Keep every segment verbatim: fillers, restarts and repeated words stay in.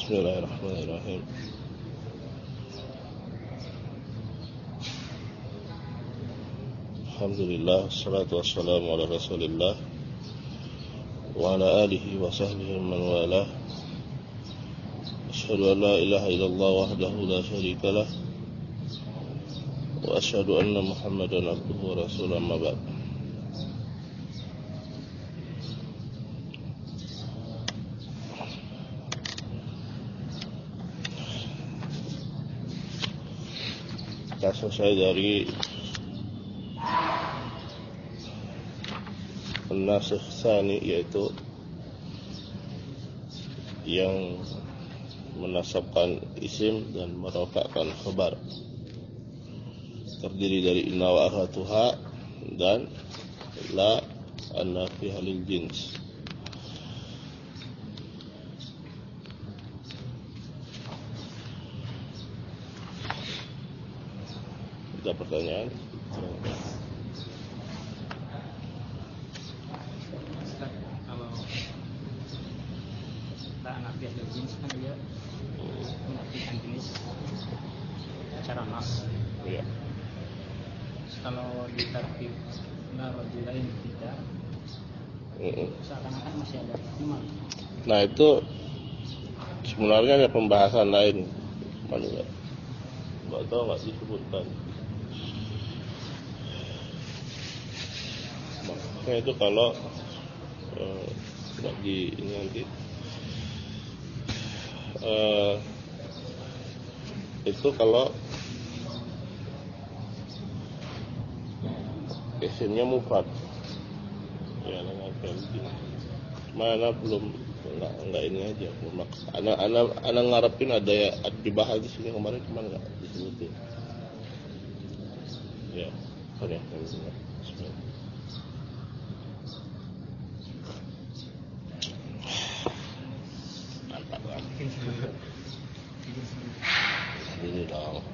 Bismillahirrahmanirrahim. Alhamdulillah, salatu wassalamu ala rasulillah wa ala alihi wa sahbihi man walah. Asyhadu an la ilaha illallah wahdahu la syarikalah wa asyhadu anna Muhammadan abduhu wa rasuluhu, amma ba'd. Kita selesai dari An-Nasikh Tsani, yaitu yang menasabkan isim dan merofakkan khabar, terdiri dari inna wa akhatuha dan la an-nafiyah lil jins. Ada pertanyaan? Kalau la an-nafiyah lil jins kan dia menafikan jenis secara nas. Iya. Kalau di tartib la rajulain tidak, Mm-mm. seakan-akan masih ada ihtimal. Nah, itu sebenarnya ada pembahasan lain, mana enggak? Enggak tahu, enggak disebutkan. Maksudnya itu kalau eh, enggak di ini nanti eh, itu kalau isimnya mufrad, ya dengan penting. Mana belum enggak enggak ini aja belum. Anak anak anak ngarepin ada ya dibahas di sini kemarin, cuman enggak disebutin. Ya, oke, bismillah. Mantap kan? Ini dong.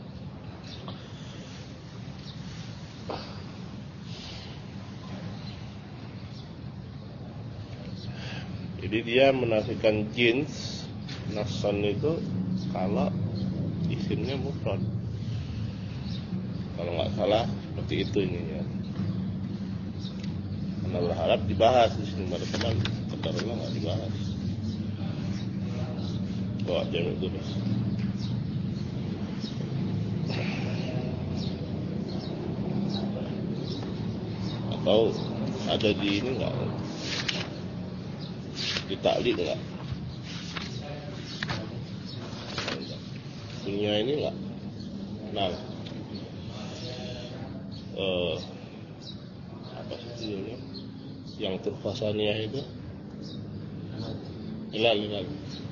Jadi dia menafikan jins nasan itu kalau isimnya mufrad. Kalau nggak salah seperti itu ini ya. Karena berharap dibahas di sini, pada teman ketarungan nggak dibahas. Bawa jamin terus. Atau ada di ini nggak? Di taklid enggak? Punya ini enggak? Nah, eh, apa sih judulnya? Yang Tuhfasaniyah itu? Hilal, hilal.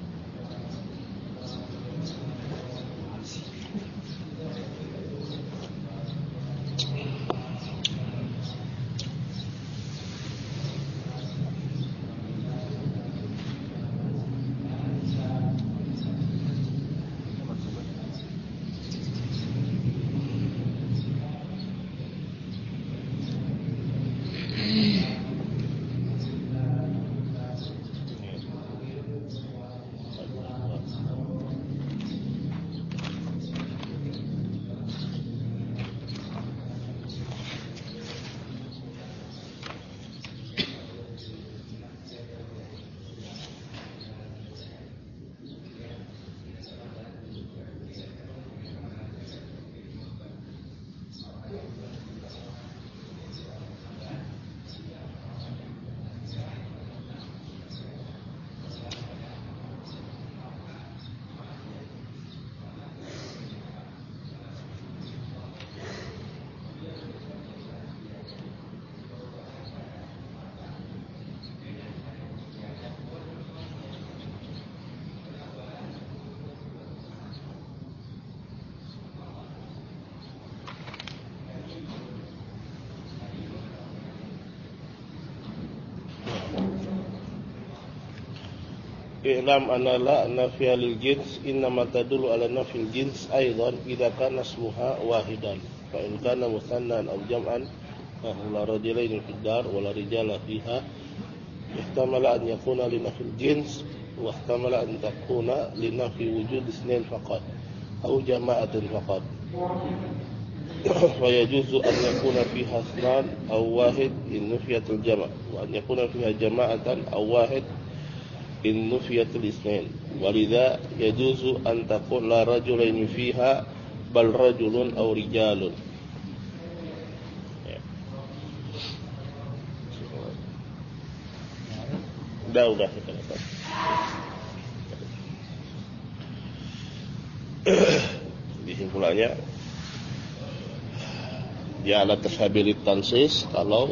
I'lam anna la nafiya lil jins innama tadullu ala nafil jins aidan idza kana ismuha wahidan fa in kana musannan aw jam'an fa la rajulaini fid dar wa la rijala fiha احتمل أن يكون لنفي الجنس واحتمل أن تكون لنفي وجود اثنين فقط أو جماعة فقط. ويجوز أن يكون فيها اثنان أو واحد إن نفيت الجمع، وأن يكون فيها جماعة أو واحد إن نفيت الاثنين. ولذا يجوز أن تكون لا رجلين فيها بل رجل أو رجال. Udah, udah kita lihat. Kesimpulannya, dia ala tashabilit tansis kalau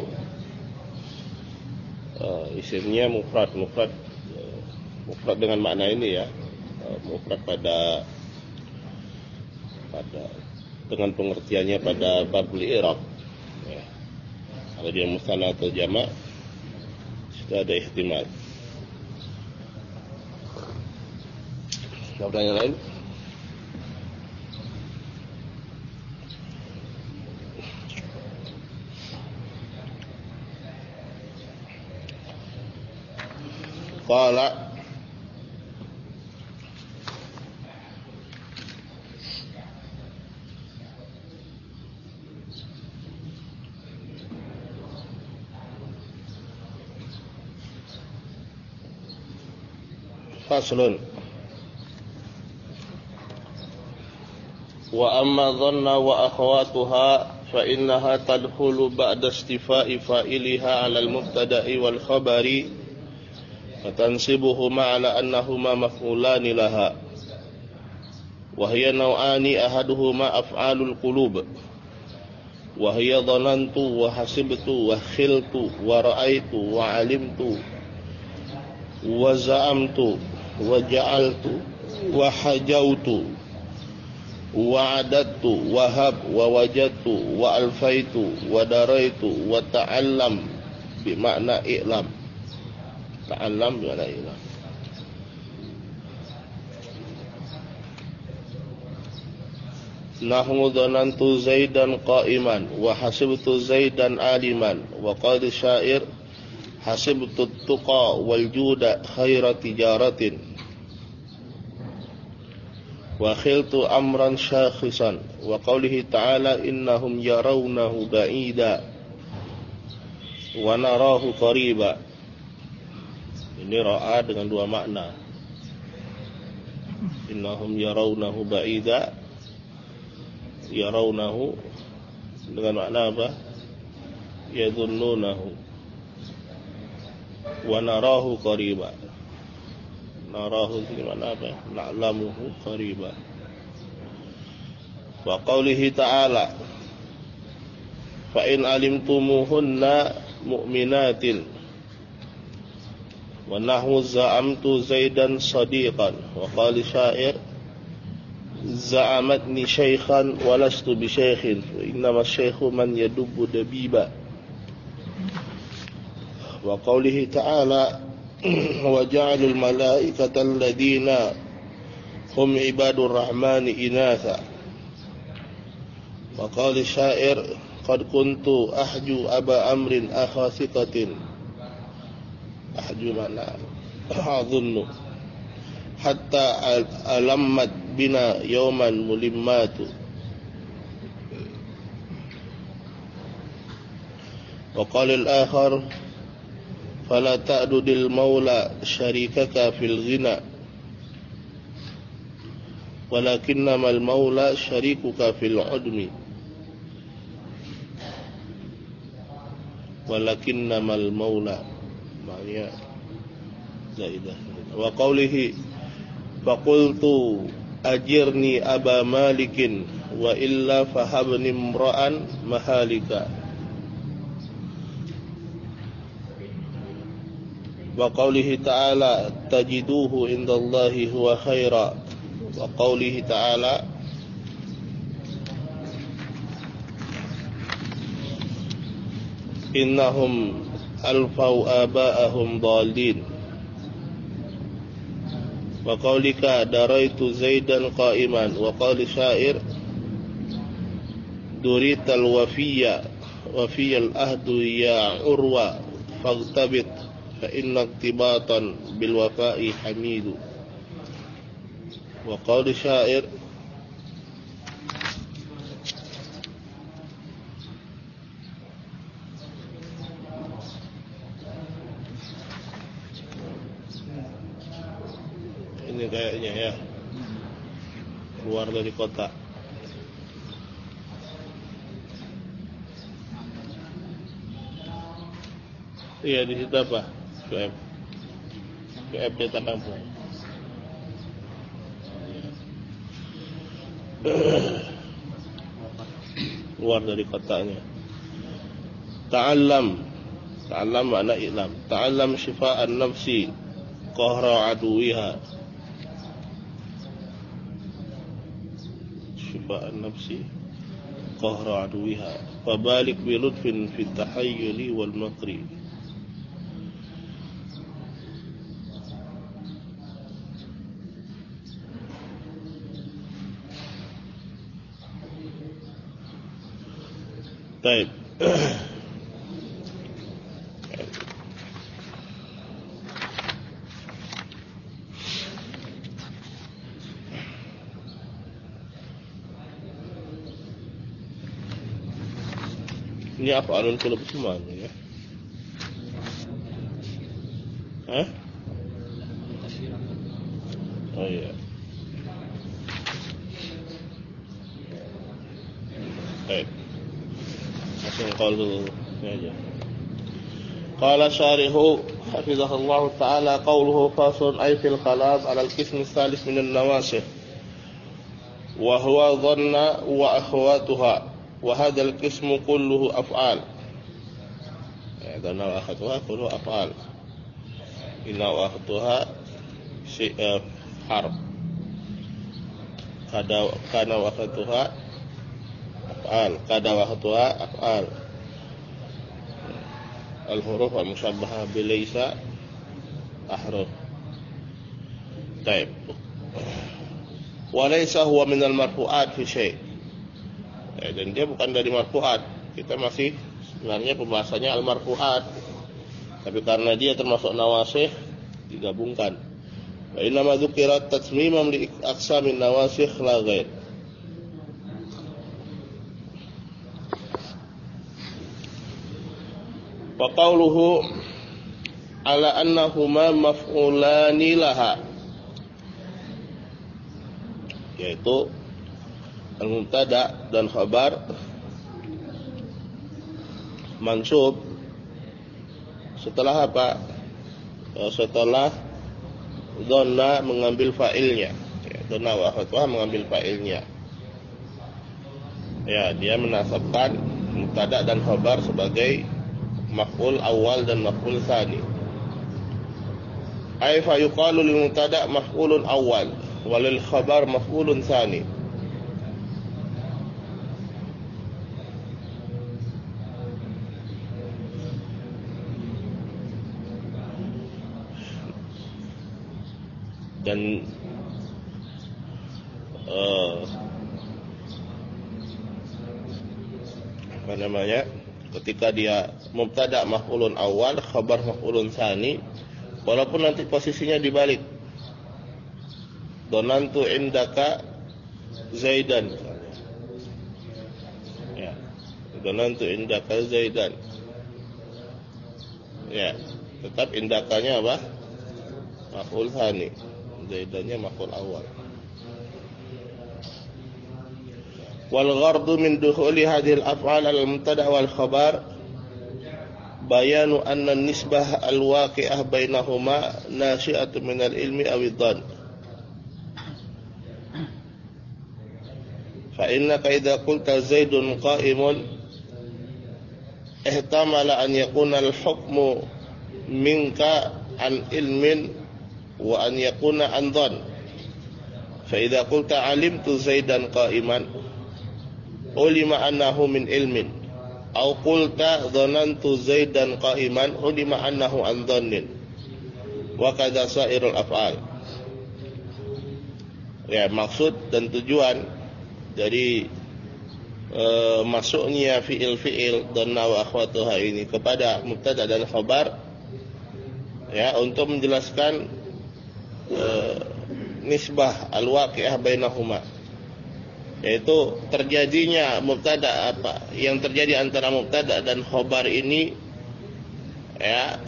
uh, isimnya mufrad, mufrad, uh, mufrad dengan makna ini ya, uh, mufrad pada pada dengan pengertiannya pada babul i'rab. Ya. Kalau dia musanna atau jamak, sudah ada ihtimal. Ada pertanyaan lain? Qala faslun wa amma dhanna wa akhawatuha fa innaha tadkhulu ba'da istifa'i fa'iliha 'ala al-mubtada'i wal khabari fatansibuhuma 'ala annahuma maf'ulani laha wa hiya naw'ani ahaduhuma af'alul qulub wa hiya dhanantu wa hasibtu wa khiltu wa ra'aitu wa 'alimtu wa za'amtu wa ja'altu wa hajautu wa adattu wa hab wa wajadtu wa alfaitu wa daraitu wa ta'allam bimakna i'lam. Ta'allam bimakna i'lam. Nahnu dhanantu Zaidan qa'iman wa hasibtu Zaidan aliman wa qala syair hasibtu tuqa wal juda khaira tijaratin wa khiltu amran syakhisan wa qawlihi ta'ala innahum yarawnahu ba'ida wa narahu qariba. Ini ra'a dengan dua makna. Innahum yarawnahu ba'ida, yarawnahu dengan makna apa? Yadhunnunahu. Wa narahu qariba. Narahu itu mana apa? Na'lamuhu qariba. Wa qawlihi ta'ala fa in alimtumuhunna mu'minatin wa nahwu za'amtu Zaidan sadiqan wa qala syair za'amatni syaikhan wa lastu bi syaikhin wa innama syaikhu man yadubbu dabiba. Wa qawlihi ta'ala wa ja'alul malaikata alladhina hum ibadur rahmani inatha wa qala syair qad kuntu ahju aba amrin akha thiqatin ahju mana adhunnu hatta alammat bina yawman mulimmatu wa qala al-akhar fala ta'dudil maula syarikaka fil ghina walakinnamal maula syarikuka fil udmi walakinnamal maula maknanya zaidah. Wa qawlihi faqultu ajirni aba malikin wa illa fahabni imra'an mahalika. Wa qawlihi ta'ala tajiduhu indallahi huwa khaira. Wa qawlihi ta'ala innahum alfau aba'ahum dhalin. Wa qawlika daraitu Zaidan qa'iman. Wa qawli syair durital wafiyya wafiyal ahdu ya urwa faghtabit fa inna iktibatan bil wafa'i hamidu. Wa qaul syair ini kayaknya ya, keluar dari kota. Iya, di situ apa? Syuaib. Syuaib cetak kampung. Keluar dari kotanya. Ta'allam. Ta'allam makna i'lam. Ta'allam syifa'an nafsi qahra aduwiha. Syifa'an nafsi qahra aduwiha. Fabalik bilutfin fit tahayyuli wal makri. Baik. Ini af'alul qulub semua ya. Hah? Oh iya. Baik. Langsung qaul dulu aja. Qala syarihu hafizahullah ta'ala qawluhu fasun ay fil khalas ala al-qism al-thalith min an-nawasih wa huwa dhanna wa akhwatuha wa hadha al-qism kulluhu af'al. Ya, dhanna wa akhwatuha kulluhu af'al. Inna wa akhwatuha syai' harf. Kada kana wa akhwatuha af'al, kada wa akhwatuha af'al. Al-huruf al-musyabbahah bilaysa ahruf. Baik. Wa laysa huwa min al-marfu'at fi syai'. Ya, dan dia bukan dari marfu'at. Kita masih sebenarnya pembahasannya al-marfu'at. Tapi karena dia termasuk nawasih digabungkan. Wa inna ma dzukirat tatsmimam li aqsamin nawasikh la ghair. Wa qawluhu ala annahuma maf'ulani laha, yaitu al-mubtada dan khabar mansub setelah apa? Setelah dhanna mengambil fa'ilnya. Ya, dhanna wa akhwatuha mengambil fa'ilnya. Ya, dia menasabkan mubtada dan khabar sebagai maf'ul awal dan maf'ul tsani. Ay fa yuqalu lil mubtada maf'ulun awal wa lil khabar maf'ulun tsani. Dan uh, apa namanya? Ketika dia mubtada maf'ulun awal, khabar maf'ulun tsani, walaupun nanti posisinya dibalik. Dhanantu indaka Zaidan. Ya. Dhanantu indaka Zaidan. Ya, tetap indakanya apa? Maf'ul tsani. Zaidannya maf'ul awal. Wal ghardu min dukhuli hadhihi al-af'al al-mubtada' wal khabar bayanu anna an-nisbah al-waqi'ah bainahuma nashi'atun min al-ilmi aw ad-dhann. Fa innaka idza qulta Zaidun qa'imun ihtamala an yakuna al-hukmu minka an ilmin wa an yakuna an dhann. Fa idza qulta alimtu Zaidan qa'iman ulima annahu min ilmin aw qulta dhanantu Zaidan qa'iman ulima annahu an dhannin wa kadza sairul af'al. Ya, maksud dan tujuan dari e, masuknya fi'il-fi'il dhanna wa akhwatuha ini kepada mubtada dan khabar ya, untuk menjelaskan uh, nisbah al-waqi'ah bainahuma, yaitu terjadinya mubtada apa yang terjadi antara mubtada dan khobar ini, ya,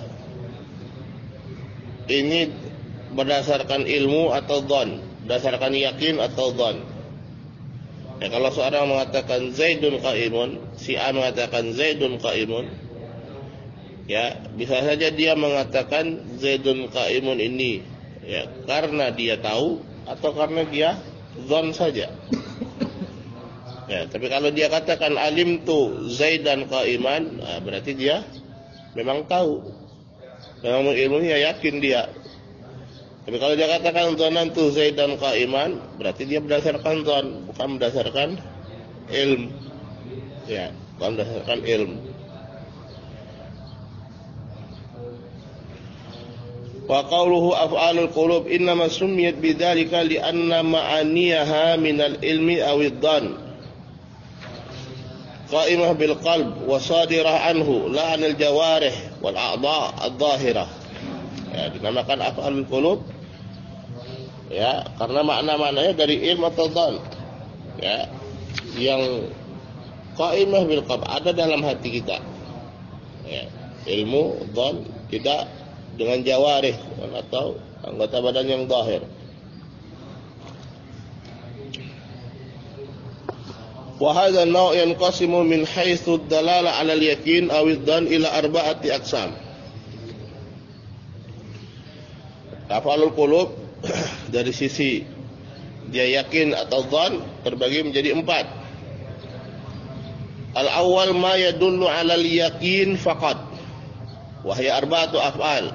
ini berdasarkan ilmu atau dhon, berdasarkan yakin atau dhon. Ya, kalau seorang mengatakan Zaidun qaimun, si A mengatakan Zaidun qaimun, ya, bisa saja dia mengatakan Zaidun qaimun ini, ya, karena dia tahu atau karena dia dhon saja. Ya, tapi kalau dia katakan alim tu Zaidan qaiman, nah, berarti dia memang tahu, memang ilmunya yakin dia. Tapi kalau dia katakan dzonan tu Zaidan qaiman, berarti dia berdasarkan dzon, bukan berdasarkan ilmu. Ya, bukan berdasarkan ilmu. Wa qawluhu af'alul qulub innama summiyat bidzalika li'anna ma'aniyaha minal ilmi awid dzan qa'imah bil qalb wa sadirah anhu la anil jawarih wal a'dha' adh-dhahirah. Ya, dinamakan af'alul qulub, ya, karena makna-maknanya dari ilmu atau dzan, ya, yang qa'imah bil qalb, ada dalam hati kita, ya, ilmu dzan tidak dengan jawarih atau anggota badan yang zahir. Wa hadha an-naw' yanqasimu min haitsu ad-dalala 'ala al-yaqin aw ad-dhann ila arba'ati aqsam. Af'alul qulub dari sisi dia yakin atau dhann terbagi menjadi empat. Al-awwal ma yadullu 'ala al-yaqin faqat wa hiya arba'atu af'al.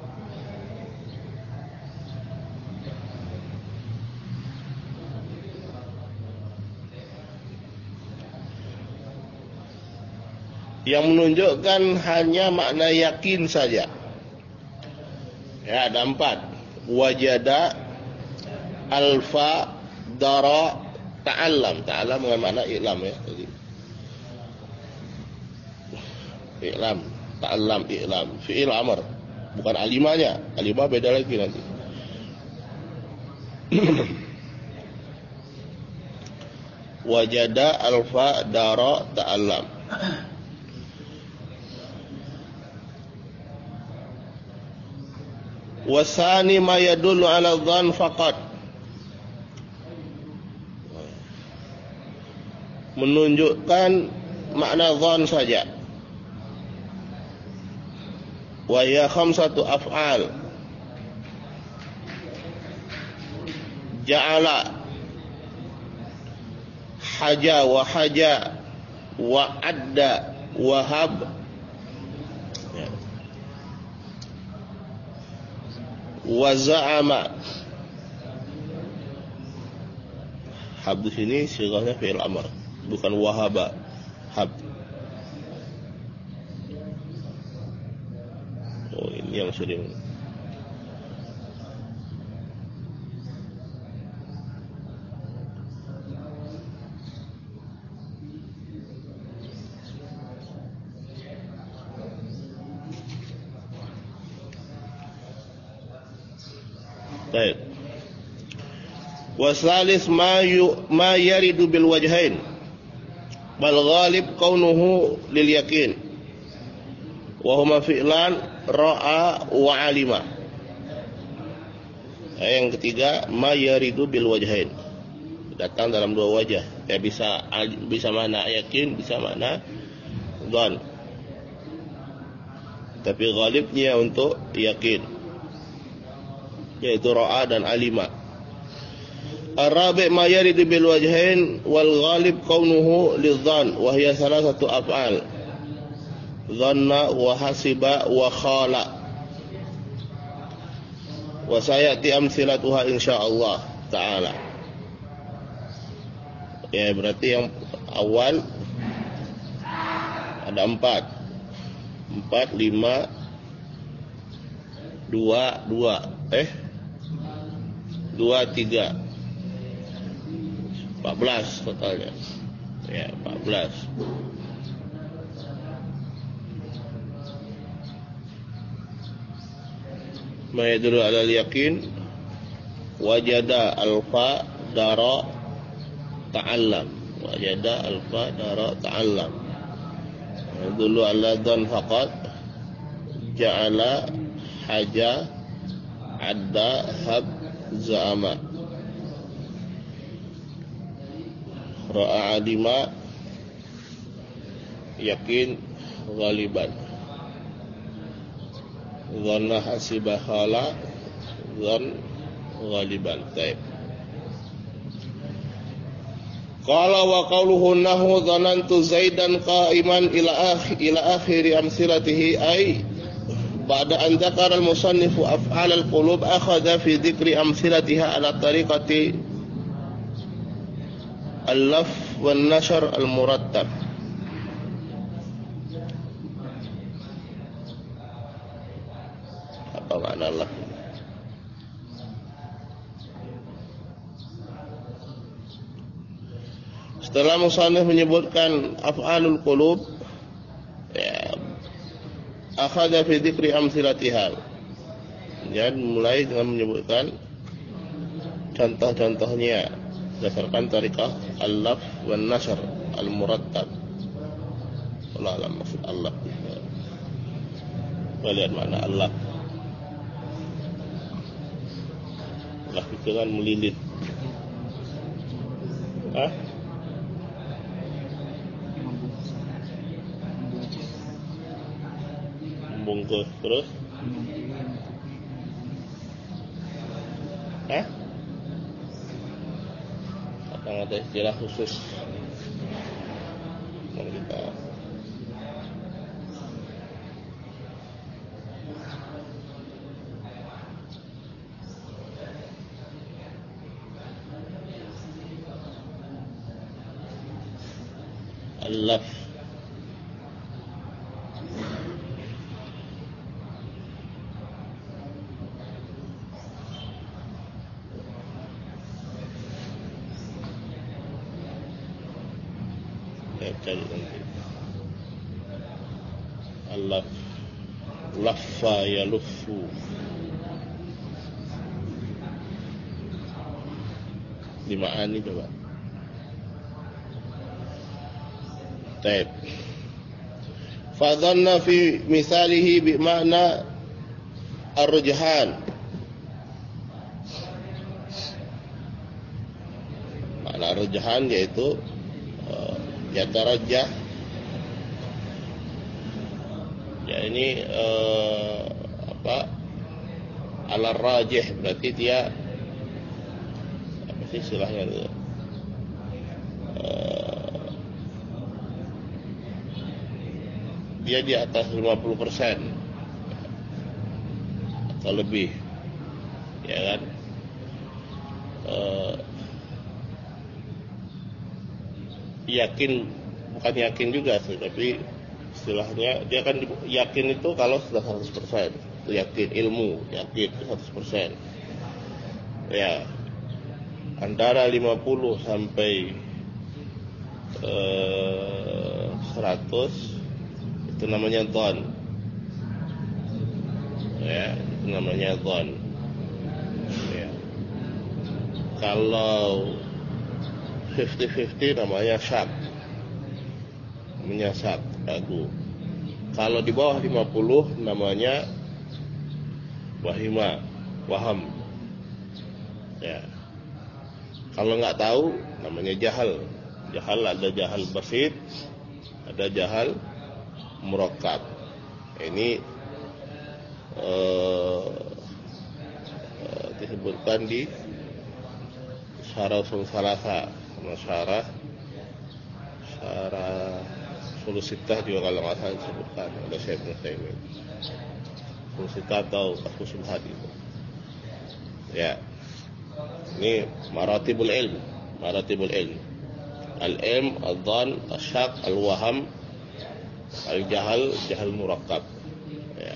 Yang menunjukkan hanya makna yakin saja. Ya, ada empat. Wajada, alfa, dara, ta'allam. Ta'allam dengan makna i'lam, ya tadi. I'lam, ta'allam, i'lam. Fi'il amr, bukan alimanya. Alimah beda lagi nanti. Wajada, alfa, dara, ta'allam. Wasani ma yadullu ala dhann faqat, menunjukkan makna dhann saja. Wa ya khamsatu af'al. Ja'ala, haja wa haja, wa adda, wahab, wa za'ama. Hab di sini sighahnya fi'il amr, bukan wahaba. Hab. Oh, ini yang sering. Baik. Wasalis ma yu, ma yaridu bil wajhain bal ghalib kaunuhu lil yakin wa huma fi'lan ra'a wa alima. Yang ketiga, ma yaridu bil wajhain, datang dalam dua wajah, ya, bisa bisa makna yakin, bisa makna dzan, tapi ghalibnya untuk yakin, yaitu ra'a dan alima. Ar-rabi' ma yaridu bil wajhain wal ghalib kaunuhu lidh-dhann wa hiya thalathatu af'al. Dhanna wa hasiba wa khala. Wa sayati amsilatuha insyaallah taala. Ya, berarti yang awal ada empat. Empat, lima, dua, dua. Eh? Dua, tiga. Empat belas totalnya. Ya, empat belas. ma yadullu ala al-yaqin. Wajada alfa dara ta'allam. Wajada alfa dara ta'allam. Yadullu ala dhan faqat. Ja'ala haja adda hab za'ama. Ra'a alima yakin ghaliban. Dhanna hasiba khala dhan ghaliban. Baik. Qala wa qawluhu nahu dhanantu Zaidan qa'iman ila akhir ila akhir amsilatihi ay ba'da an dzakara al-musannifu af'al al-qulub akhadha fi dzikri amsilatiha ala tariqati al-laf wan nashr al-murattab. Apa makna laf? Setelah musannif menyebutkan af'alul qulub, ya, akhadha fi dzikri amsilatiha. Dan mulai dengan menyebutkan contoh-contohnya berdasarkan tariqah al-laf wan nashr al-murattab. Allah alam maksud al-laf. Lihat makna al-laf. Laf itu kan melilit. Hah? Membungkus terus? Hah? Atau ada istilah khusus? Mau kita al-laf. Ya, cari nanti. Al-laf. Laffa yaluffu. Dima'ani coba. Taib. Fadhanna fi misalihi bi makna ar-rujhan. Makna ar-rujhan yaitu uh, yatarajjah. Ya ini uh, apa? Ala rajih, berarti dia apa sih istilahnya itu? Dia di atas lima puluh persen atau lebih, ya kan? E, yakin, bukan yakin juga sih, tapi istilahnya dia kan yakin itu kalau sudah seratus persen, itu yakin, ilmu yakin seratus persen. Ya, antara lima puluh sampai e, seratus itu namanya dhon. Ya, itu namanya dhon. Ya. Kalau fifty fifty namanya syak. Namanya syak, ragu. Kalau di bawah lima puluh namanya wahima, waham. Ya. Kalau nggak tahu namanya jahal. Jahal ada jahal basit, ada jahal murakkab. Ini uh, uh, disebutkan di Syarah Ushul Tsalatsa, sama Syarah Syarah Ushul Sittah juga kalau nggak salah disebutkan oleh Syekh Ibnu Utsaimin. Ushul Sittah atau Ushul Hadits. Ya. Ini maratibul ilm, maratibul ilm. Al-ilm, al-dhan, al-syak, al-waham, al-jahal, jahal murakkab. Ya.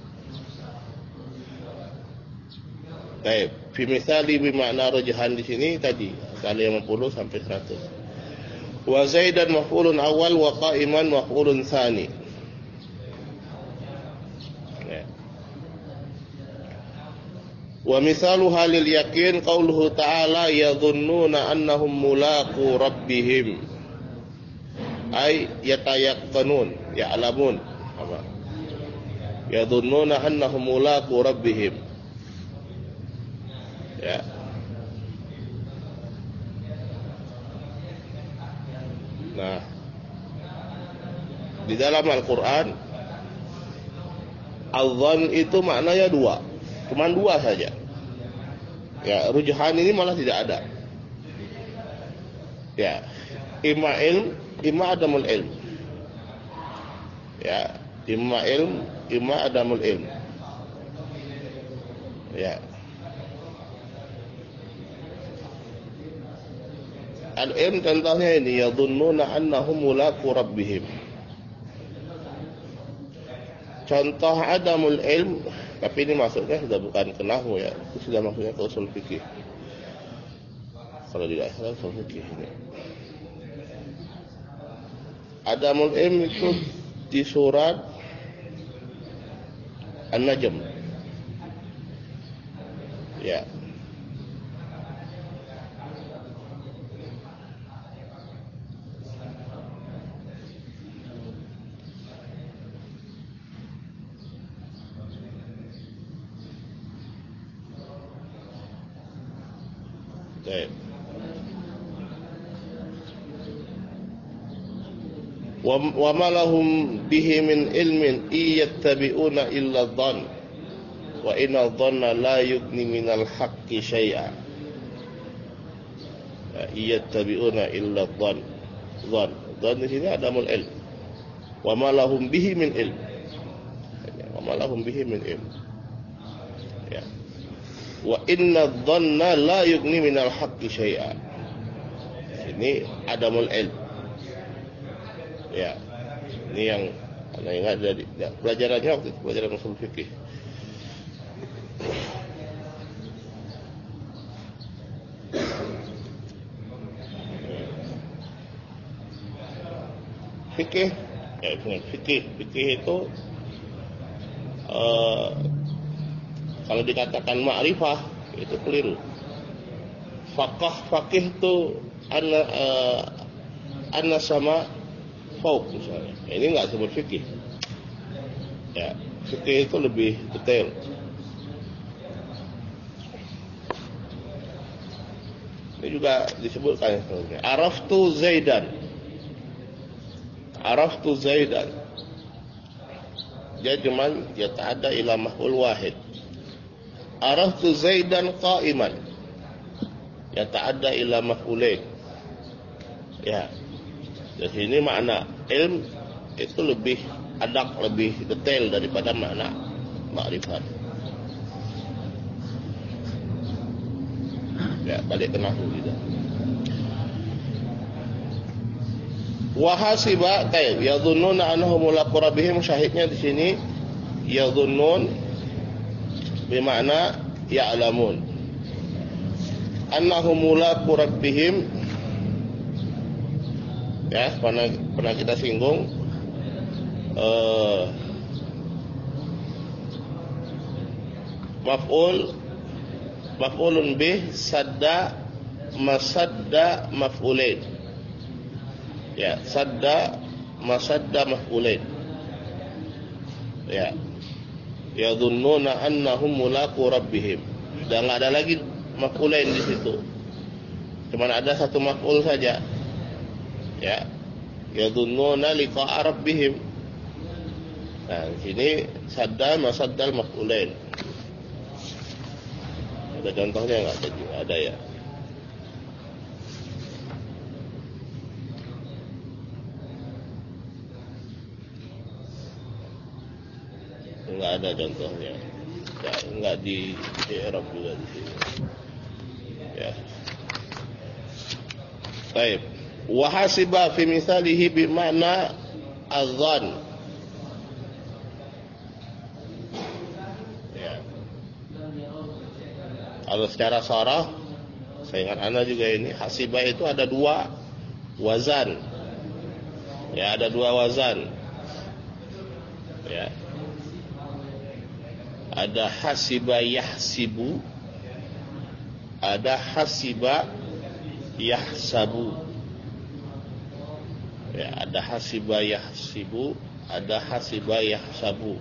Baik, fi misali bi makna rujhan di sini tadi kali lima puluh sampai seratus. Wa Zaidan maf'ulun awal wa qa'iman maf'ulun tsani. Ya. Wa mithalu halil yakin qauluhu ta'ala yadhunnuna annahum mulaqu rabbihim ay yatayaqqanun ya'lamun apa yadhunnuna annahum mulaqu rabbihim ya. Nah, di dalam Al-Quran al-dhann itu maknanya dua, cuma dua saja. Ya, rujuhan ini malah tidak ada. Ya, imma ilm, imma adamul ilm. Ya, imma ilm, imma adamul ilm. Ya. Al-ilm contohnya ini yadhunnuna annahum mulaqu rabbihim. Contoh adamul ilm, tapi ini maksudnya sudah bukan ke nahwu ya, itu sudah maksudnya ke usul fikih. Kalau tidak salah usul fikih ini. Adamul ilm itu di surat An-Najm. Ya. Wa ma lahum bihi min ilmin iyattabi'una illa dhann wa inna dhanna la yughni minal haqqi syai'a. Iyattabi'una illa dhann. Dhann, dhann di sini adamul ilm. Wa ma lahum bihi min ilm. Wa ma lahum bihi min ilm. Ya. Wa inna dhanna la yughni minal haqqi syai'a. Ini adamul ilm. Ya, ini yang anda ingat dari ya, pelajarannya waktu itu, pelajaran usul fikih. Fikih, ya fikih, fikih itu uh, kalau dikatakan ma'rifah itu keliru. Faqih, fakih itu anna uh, anna sama Fauk misalnya, ini nggak sebut fikih. Ya, fikih itu lebih detail. Ini juga disebutkan sebelumnya. Araftu Zaidan. Araftu Zaidan. Dia cuman dia tak ada ila maf'ul wahid. Araftu Zaidan qa'iman. Ya tak ada ila maf'ulain. Ya. Di sini makna ilm itu lebih adak, lebih detail daripada makna ma'rifat. Ya, balik ke nahwu gitu. Wa hasiba tayyib yadhunnuna annahum mulaqu rabbihim, syahidnya di sini yadhunnun bermakna ya'lamun. Annahum mulaqu rabbihim, ya, pernah, pernah kita singgung uh, maf'ul maf'ulun bih sadda masadda maf'ulain. Ya, sadda masadda maf'ulain. Ya, yadhunnuna annahum mulaqu rabbihim. Dan enggak ada lagi maf'ulain di situ. Cuma ada satu maf'ul saja. Ya, yadhunnuna liqa'a rabbihim. Nah, sini sadda masaddal maf'ulain. Ada contohnya enggak? Ada, ada ya. Enggak ada contohnya. Enggak, enggak di di Arab juga di sini. Ya. Baik. Wa hasiba fi misalihi bi makna adh-dhann. Ya. Kalau secara sharah, saya ingat anda juga ini, hasiba itu ada dua wazan. Ya, ada dua wazan. Ya. Ada hasiba yahsibu ada hasiba yahsabu. Ya, ada hasiba yahsibu, ada hasiba yahsabu.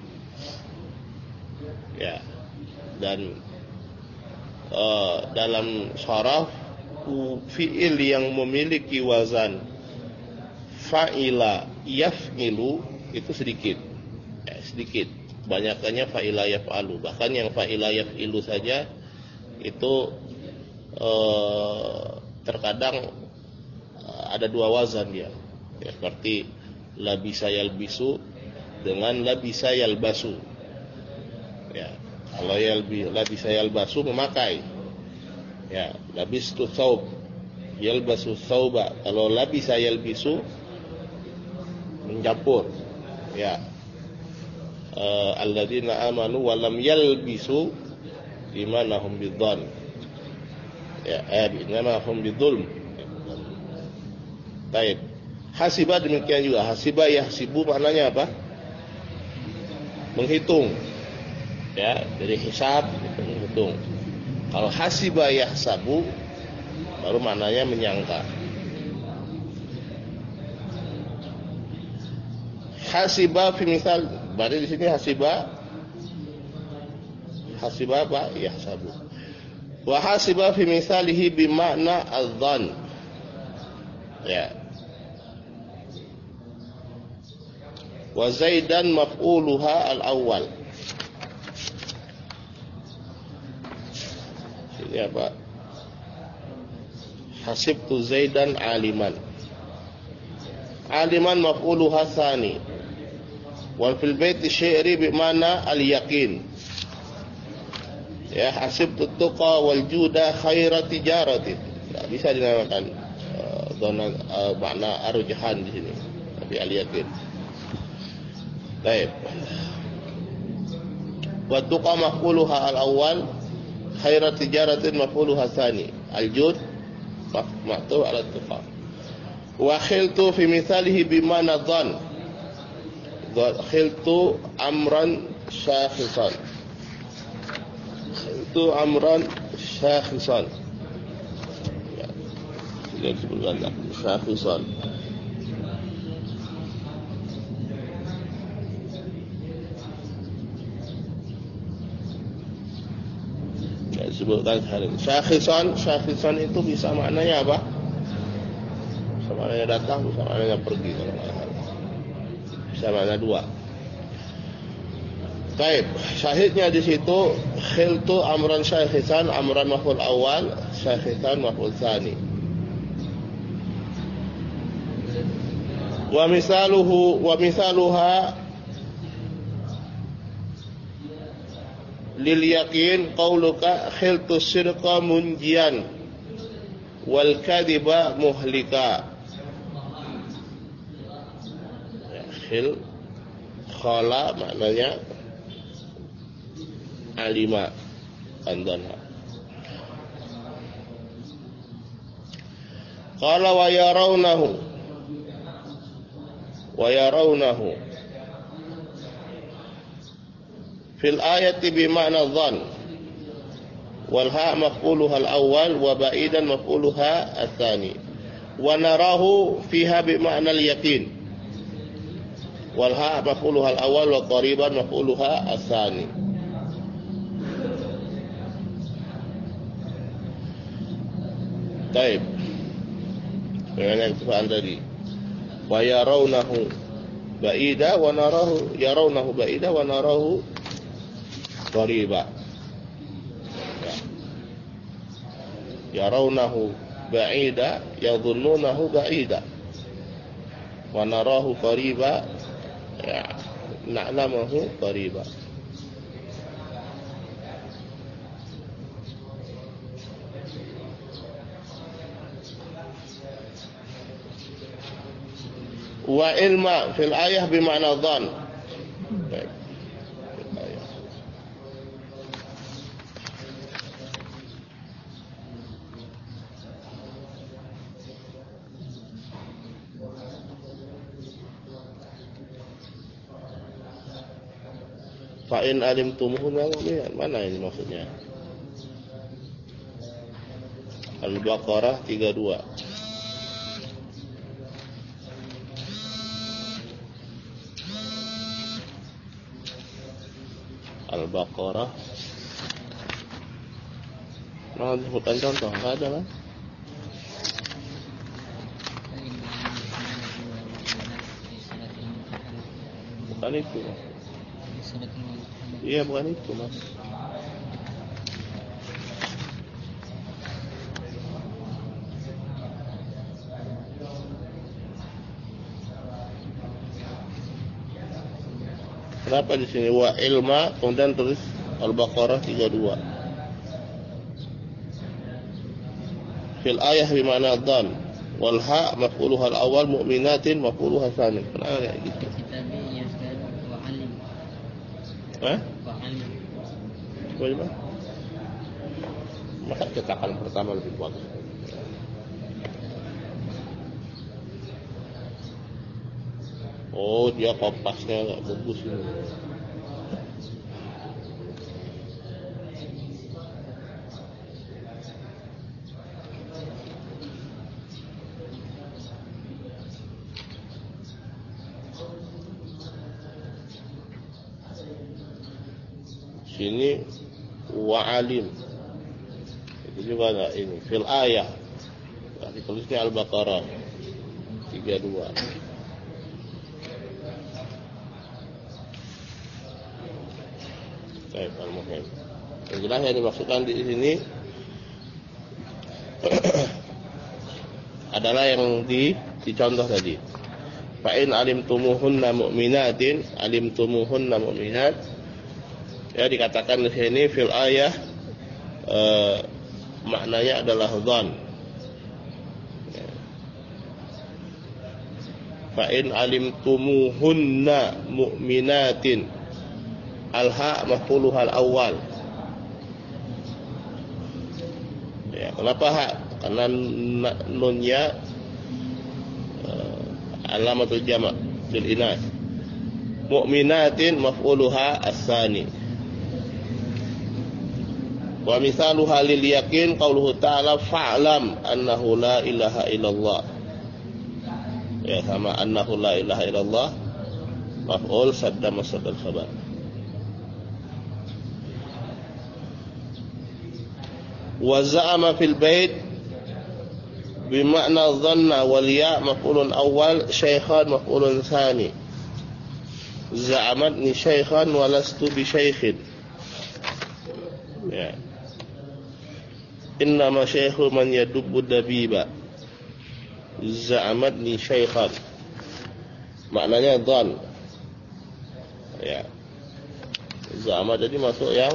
Ya. Dan uh, dalam sharaf fi'il yang memiliki wazan fa'ila yaf'ilu itu sedikit. Ya, sedikit. Banyakannya fa'ila yaf'alu. Bahkan yang fa'ila yaf'ilu saja itu uh, terkadang uh, ada dua wazan dia. Ya, seperti labisa yalbisu dengan labisa yalbasu. Ya, kalau yalbi labisa yalbasu memakai. Ya, labistu thawb, yalbasu thawba. Kalau labisa yalbisu mencampur. Ya. Uh, alladzina amanu wa lam yalbisu imanahum bidzan. Ya, eh imanahum bidzulm. Baik. Hasibah demikian juga. Hasibah yahsibu maknanya apa? Menghitung. Ya, dari hisab menghitung. Kalau hasibah yahsabu baru maknanya menyangka. Hasibah fi misal, berarti di sini hasibah hasibah apa? Yahsabu. Wa hasibah fi misalihi bi makna adzan. Ya. Wa zaidan maf'uluha al-awwal. Ini apa? Hasibtu zaidan aliman. Aliman maf'uluha tsani. Wal fil bait syi'ri bi mana al-yaqin. Ya, hasibtu tuqa wal juda khaira tijarati. Ya, bisa dinamakan uh, dona uh, makna arjahan di sini. Tapi al-yaqin. Baik. Wa tuqa maf'uluha al-awwal, khairat tijaratin maf'uluha tsani. Al-jud ma'tuf 'ala tuqa. Wa khiltu fi mithalihi bimana dhann. Khiltu amran syakhisan. Khiltu amran syakhisan. Ya. Ini disebutkan syakhisan. Disebutkan hal ini. Syakhisan, syakhisan itu bisa maknanya apa? Bisa maknanya datang, bisa maknanya pergi. Bisa makna dua. Baik, syahidnya di situ khiltu amran syakhisan, amran maf'ul awal, syakhisan maf'ul tsani. Wa misaluhu wa misaluha lil yaqin qauluka khiltu sirqa munjian wal kadhiba muhlika. Ya, khil khala maknanya alima andana. Qala wa yarawnahu wa yarawnahu fil ayati bi ma'na dhann wal ha maf'uluha al-awwal wa ba'idan maf'uluha ats-tsani wa narahu fiha bi ma'na al-yaqin wal ha maf'uluha al-awwal wa qariban maf'uluha ats-tsani. Baik. Dengan yang tadi wa yarawnahu ba'ida wa narahu yarawnahu ba'ida wa narahu qariba. Ya. Yarawnahu ba'ida yadhunnunahu ba'ida wa narahu qariba, ya, na'lamuhu qariba. Wa ilma fil ayah bima'na dhann. Baik. Fa in alimtumuhu, mana ini maksudnya? Al-Baqarah tiga puluh dua. Al-Baqarah. Nah, disebutkan contoh, enggak ada kan? Bukan itu. Iya, bukan itu, Mas. Kenapa di sini wa ilma kemudian tulis Al-Baqarah tiga puluh dua. Fil ayah bimana dhan wal ha maf'uluha al-awwal mu'minatin maf'uluha tsani. Kenapa kayak gitu? Kitabnya sekarang wa alim. Hah? Wa alim. Coba. Masa cetakan pertama lebih bagus. Oh, dia kompasnya enggak bagus ini. Sini wa alim. Itu juga enggak ini. Fil ayah. Nah, ditulisnya Al-Baqarah tiga puluh dua. Baik, al-muhim. Yang jelas yang dimaksudkan di sini adalah yang di dicontoh tadi. Fa in alimtumuhunna mu'minatin, alimtumuhunna mu'minat. Ya, dikatakan di sini fil ayah eh, maknanya adalah dhan. Ya. Fa in alimtumuhunna mu'minatin, al-ha maf'uluha al-awwal. Ya, kenapa ha? Karena nunnya uh, alamatul jama' lil inas. Mu'minatin maf'uluha as-sani. Wa misaluha lil yakin qauluhu ta'ala fa'lam annahu la ilaha illallah. Ya, sama annahu la ilaha illallah maf'ul sadda masdar al-khabar. Wa za'ama fil bait bima'na dhanna wal ya' maf'ulun awwal syaikhan maf'ulun tsani. Za'amatni syaikhan wa lastu bi syaikhin. Ya. Innama syaikhu man yadubbu dabiba. Za'amatni syaikhan. Maknanya dhan. Ya. Za'amat jadi masuk yang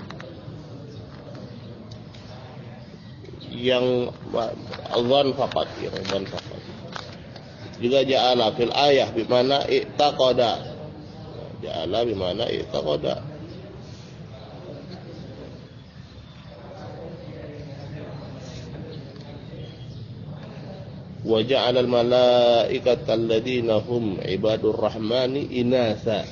yang dhan faqat, yang dhan faqat. Juga ja'ala fil ayah bimana i'taqada. Ja'ala bimana i'taqada. Wa ja'ala al-malaikata alladziina hum ibadur rahmani inatha.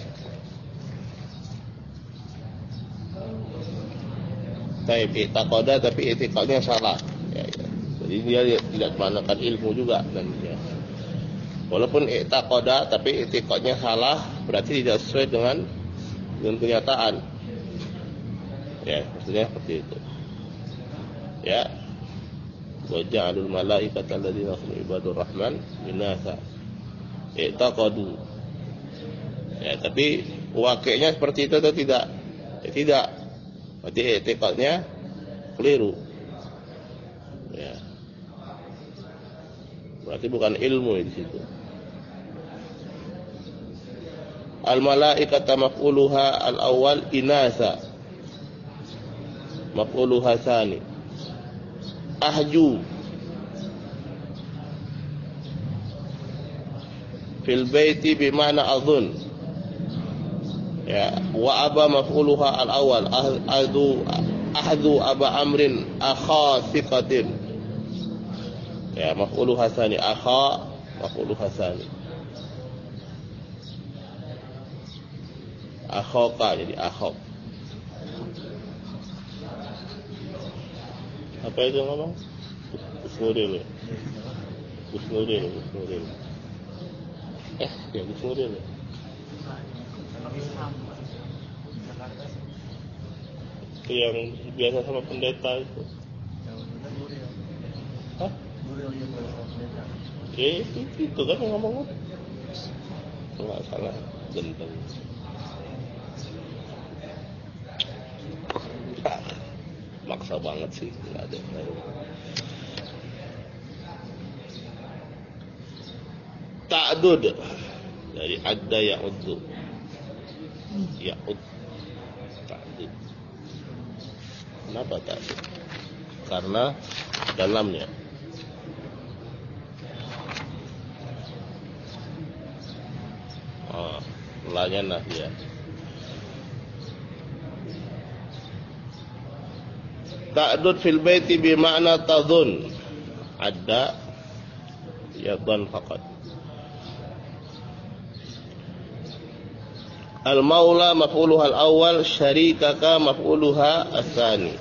Taib i'taqada tapi i'tiqadnya salah. Ya, ya. Jadi dia tidak menggunakan ilmu juga dan ya. Walaupun i'taqada tapi i'tiqadnya salah, berarti tidak sesuai dengan dengan kenyataan. Ya, maksudnya seperti itu. Ya. Wa ja'alul malaikata alladziina hum ibadur rahman inatha. I'taqadu. Ya, tapi wakilnya seperti itu atau tidak? Ya, tidak. Berarti i'tiqadnya keliru. Ya. Berarti bukan ilmu di situ. Al-malaikata maf'uluha al-awwal inasa. Maf'uluha tsani. Ahju. Fil baiti bima'na adhun. Ya, wa aba maf'uluha al-awwal ahdu ahdu aba amrin akha thiqatin. Ya, maf'uluha tsani akha maf'uluha tsani. Akhoka jadi akhok. Apa itu ngomong? Gus Nuril. Gus Nuril, Gus Nuril. Eh, ya Gus Nuril. Itu yang biasa sama pendeta itu. Hah? Ya itu, itu kan yang ngomong. Nggak salah, gendeng. Ah, maksa banget sih, nggak ada. Ta'dud dari adda ya'uddu. Ya'ud. Ta'dud. Kenapa ta'dud? Karena dalamnya oh, lanya nahya. Ta'dud fil baiti bi ma'na tadhun. Adda yadhan faqat. Al-maula maf'uluha al-awwal, syarikaka maf'uluha as-tsani.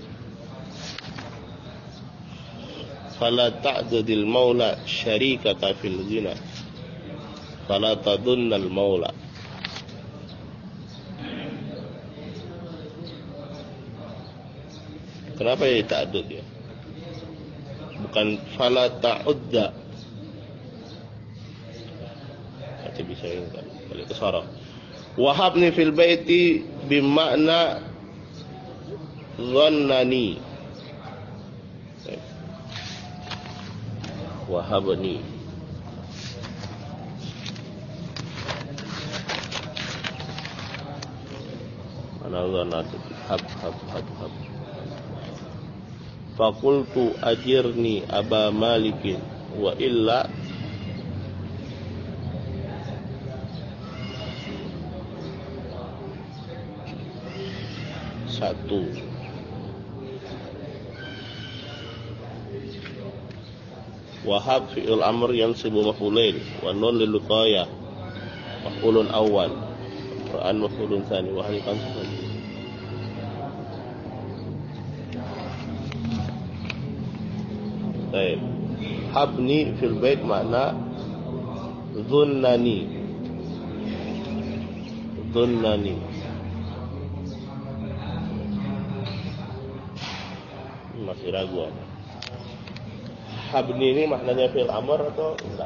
Fala ta'dudil maula syarikaka fil ghina. Fala tadunnal maula. Kenapa ya ta'dud ya? Bukan fala ta'udda. Nanti bisa ingat balik ke saraf. Wahabni fil baiti bimakna dhannani. Wahabni. Mana dhannatu? Hab hab hab hab. Fakultu ajirni Aba Malikin wa illa satu. Wahab fi'il amr yansibu maf'ulain wa nun lil wiqayah maf'ulun awwal Quran maf'ulun tsani wa hal khamsun. Baik. Habni fil bait makna dhunnani. Dhunnani. Masih ragu. Habni ini maknanya fi'il amr atau enggak?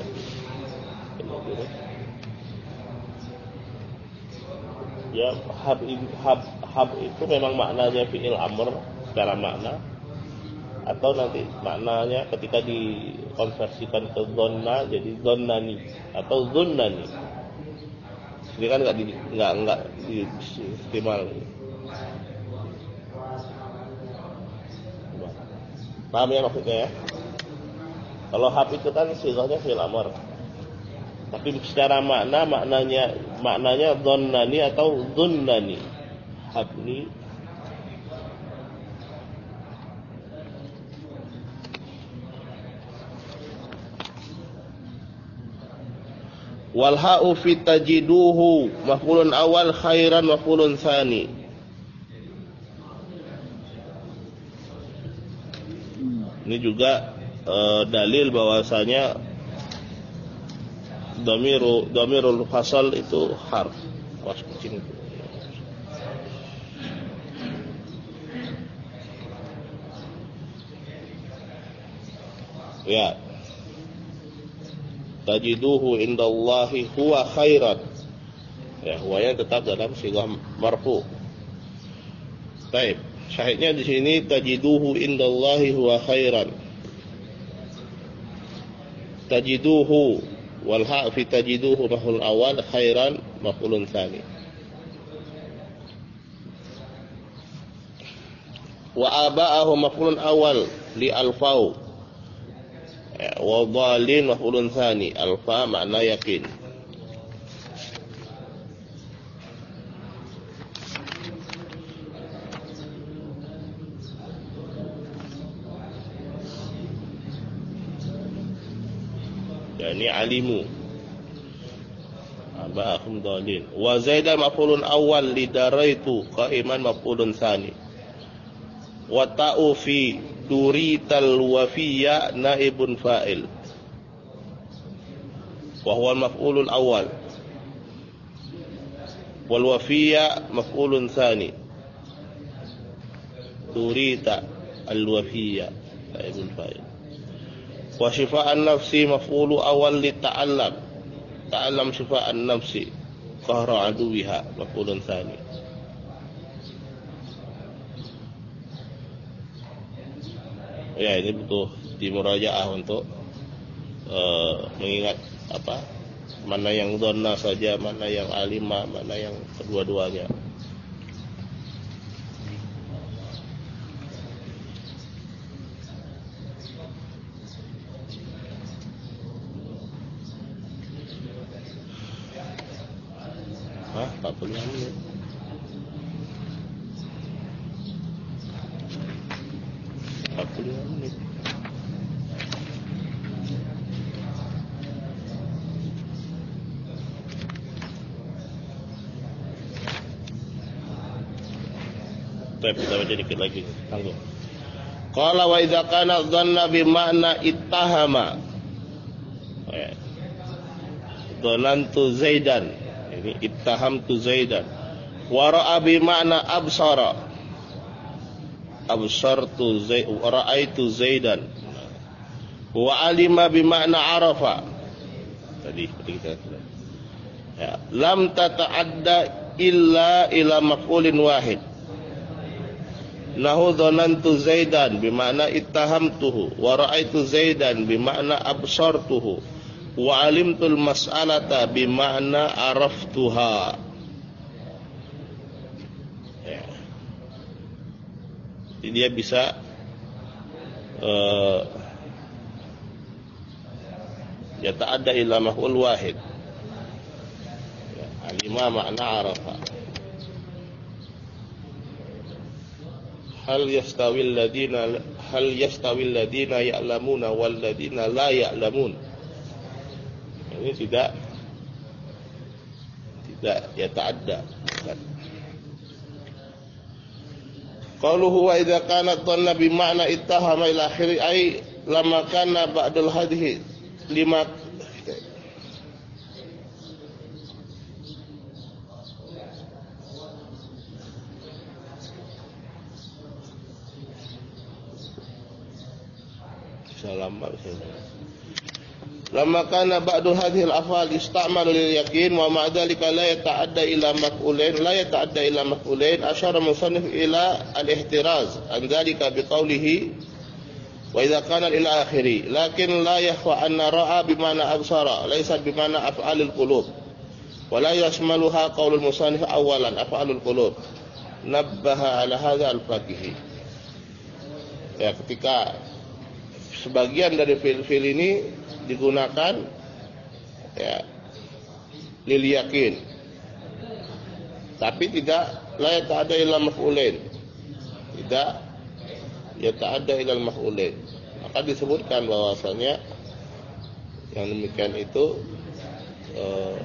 Ya, hab, hab, hab itu memang maknanya fi'il amr secara makna, atau nanti maknanya ketika dikonversikan ke zonna jadi zonnani atau zunnani. Ini kan enggak di, enggak enggak istimal. Paham ya maksudnya ya? Kalau hab itu kan sighahnya fi'il amr. Tapi secara makna maknanya maknanya dhannani atau dhunnani. Habni wal ha'u fi tajiduhu maf'ulun awal khairan maf'ulun tsani. Ini juga e, dalil bahwasanya dhamiru dhamirul fasal itu harf. Was kucing itu. Ya. Tajiduhu indallahi huwa khairan. Ya, huwanya tetap dalam sighah marfu. Baik. Syahidnya di sini tajiduhu indallahi huwa khairan. Tajiduhu wal ha' fi tajiduhu maf'ul awal khairan maf'ulun tsani. Wa aba'ahu maf'ulun awal li alfau. Wa dhalin maf'ulun tsani. Alfa makna yakin. Ini alimu aba'ahum dhalin. Wa zaidan maf'ulun awal li daraitu qa'iman maf'ulun tsani. Wa ta'u fi turital wafiyya naibun fa'il wa huwa al-maf'ulul awal wal wafiyya maf'ulun tsani. Turita al-wafiyya naibun fa'il wa shifa'an nafsi maf'ulu awal li ta'allam ta'allam shifa'an nafsi qahra aduwiha maf'ulun tsani. Ya, ini butuh dimurajaah untuk uh, mengingat apa mana yang donna saja, mana yang alima, mana yang kedua-duanya. Hah, empat puluh lima menit. empat puluh lima menit. Baik, kita baca dikit lagi. Tangguh. Qala wa idza kana dhanna bi ma'na ittahama. Dhanantu Zaidan. Ini ittahamtu Zaidan. Wa ra'a bi ma'na absara. Absartu Zaid wa ra'aitu Zaidan. Wa alima bi ma'na arafa. Tadi kita ya, lam tata'adda illa ila maf'ulin wahid. Nahu dhanantu Zaidan bi ma'na ittahamtuhu wa ra'aitu Zaidan bi ma'na absartuhu wa alimtul mas'alata bi ma'na araftuha. Dia bisa uh, ya ta'adda ila maf'ul wahid. Ya, alima ma'na arafa. Hal yastawi alladhina hal yastawi alladhina ya'lamuna wal ladhina la ya'lamun. Ini tidak tidak ya ta'adda. Qaluhu wa idza kana dhanna bi ma'na ittahama ila akhiri ay lama kana ba'dal hadhi lima salam lama kana ba'du hadhihi al-af'al ista'malu lil yaqin wa ma'a dhalika la yata'adda ila maf'ulain la yata'adda ila maf'ulain asyara musannif ila al-ihtiraz an dhalika bi qawlihi wa idza kana ila akhiri lakin la yakhfa anna ra'a bi ma'na absara laysa bi ma'na af'alul qulub wa la yashmaluha qaulul musannif awalan af'alul qulub nabbaha ala hadha al-faqih. Ya, ketika sebagian dari fil-fil ini digunakan ya lil yakin tapi tidak la yata'adda ila maf'ulain, tidak yata'adda ila maf'ulain, maka disebutkan bahwasanya yang demikian itu eh,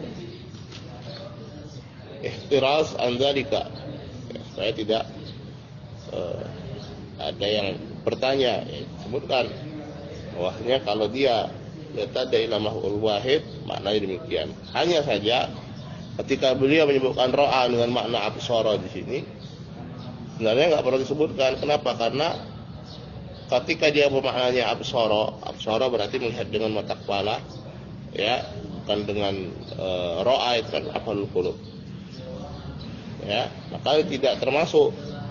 ihtiraz an dzalika ya, supaya tidak eh, ada yang bertanya ya, disebutkan bahwasanya kalau dia yata'adda ila maf'ul wahid maknanya demikian. Hanya saja ketika beliau menyebutkan ra'a dengan makna absara di sini sebenarnya enggak perlu disebutkan. Kenapa? Karena ketika dia bermaknanya absara, absara berarti melihat dengan mata kepala ya, bukan dengan e, ra'a itu kan af'alul qulub. Ya, maka tidak termasuk.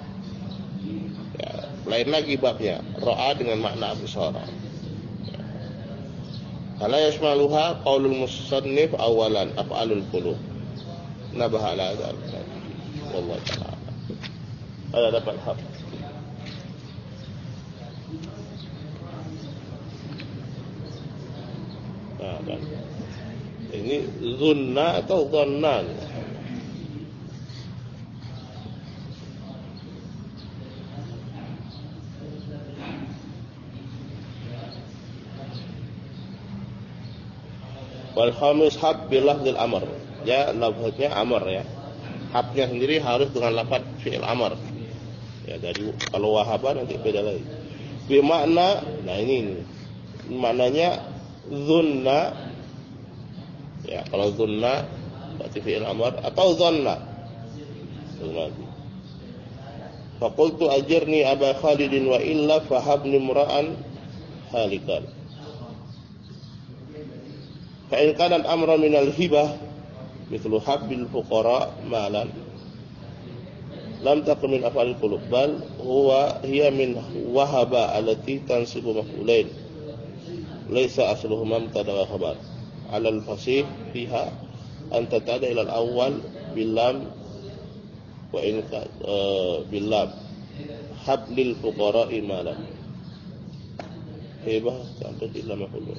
Ya, lain lagi babnya, ra'a dengan makna absara. Ala yashmaluha qaulul musannif awalan af'alul qulub. Nabaha ala dzalika. Wallahu ta'ala. Ada dapat hak. Nah, kan. Ini zunna atau dhannan? Wal khamis hab bil lafzil amr. Ya, lafaznya amr ya. Habnya sendiri harus dengan lafaz fi'il amr. Ya, dari kalau wahaba nanti beda lagi. Bermakna, nah ini, ini maknanya zunna, ya kalau zunna berarti fi'il amr atau zanna. Faqultu ajirni Aba Khalidin wa illa fahabni mura'an halikan. Fa in kana al-amra min al-hibah mithlu habbil fuqara malan lam takun min af'alil qulub bal huwa hiya min wahaba allati tansibu maf'ulain laysa asluhuma mubtada wa khabar ala al-fasih fiha an tatada ila al-awwal bil lam wa in ka bil lam hablil fuqara malan hibah sampai ila maf'ul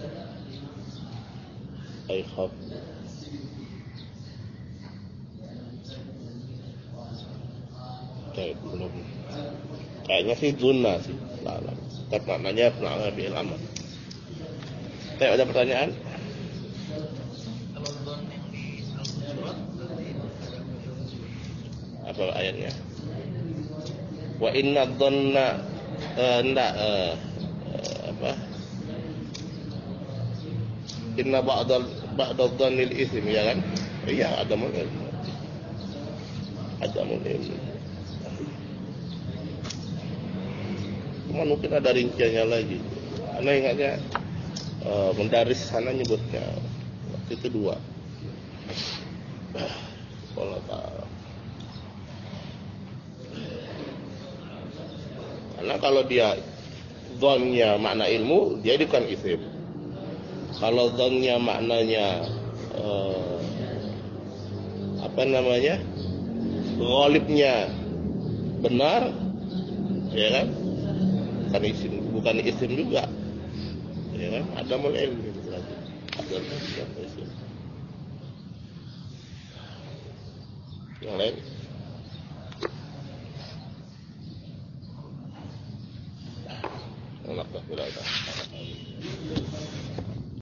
ay khaf. Kayak belum. Kayaknya sih zunna sih. Nah, tapi maknanya makna fi'il amr. Kayak ada pertanyaan? Apa ayatnya? Wa inna dhanna uh, enggak uh, uh, apa? Inna ba'dal ba'dal dhannil itsm ya kan? Iya, ada mungkin. Ada mungkin. Cuma mungkin ada rinciannya lagi. Karena ingatnya uh, mendaris sana nyebutnya waktu itu dua. Kalau tak. Karena kalau dia dhannya makna ilmu, dia bukan isim. Kalau dhannya maknanya uh, apa namanya? Ghalibnya benar, ya kan? Bukan isim, bukan isim juga, ya kan? Ada mulai ilmu lagi, ada isim. Yang lain? Enak tak? Tidak ada.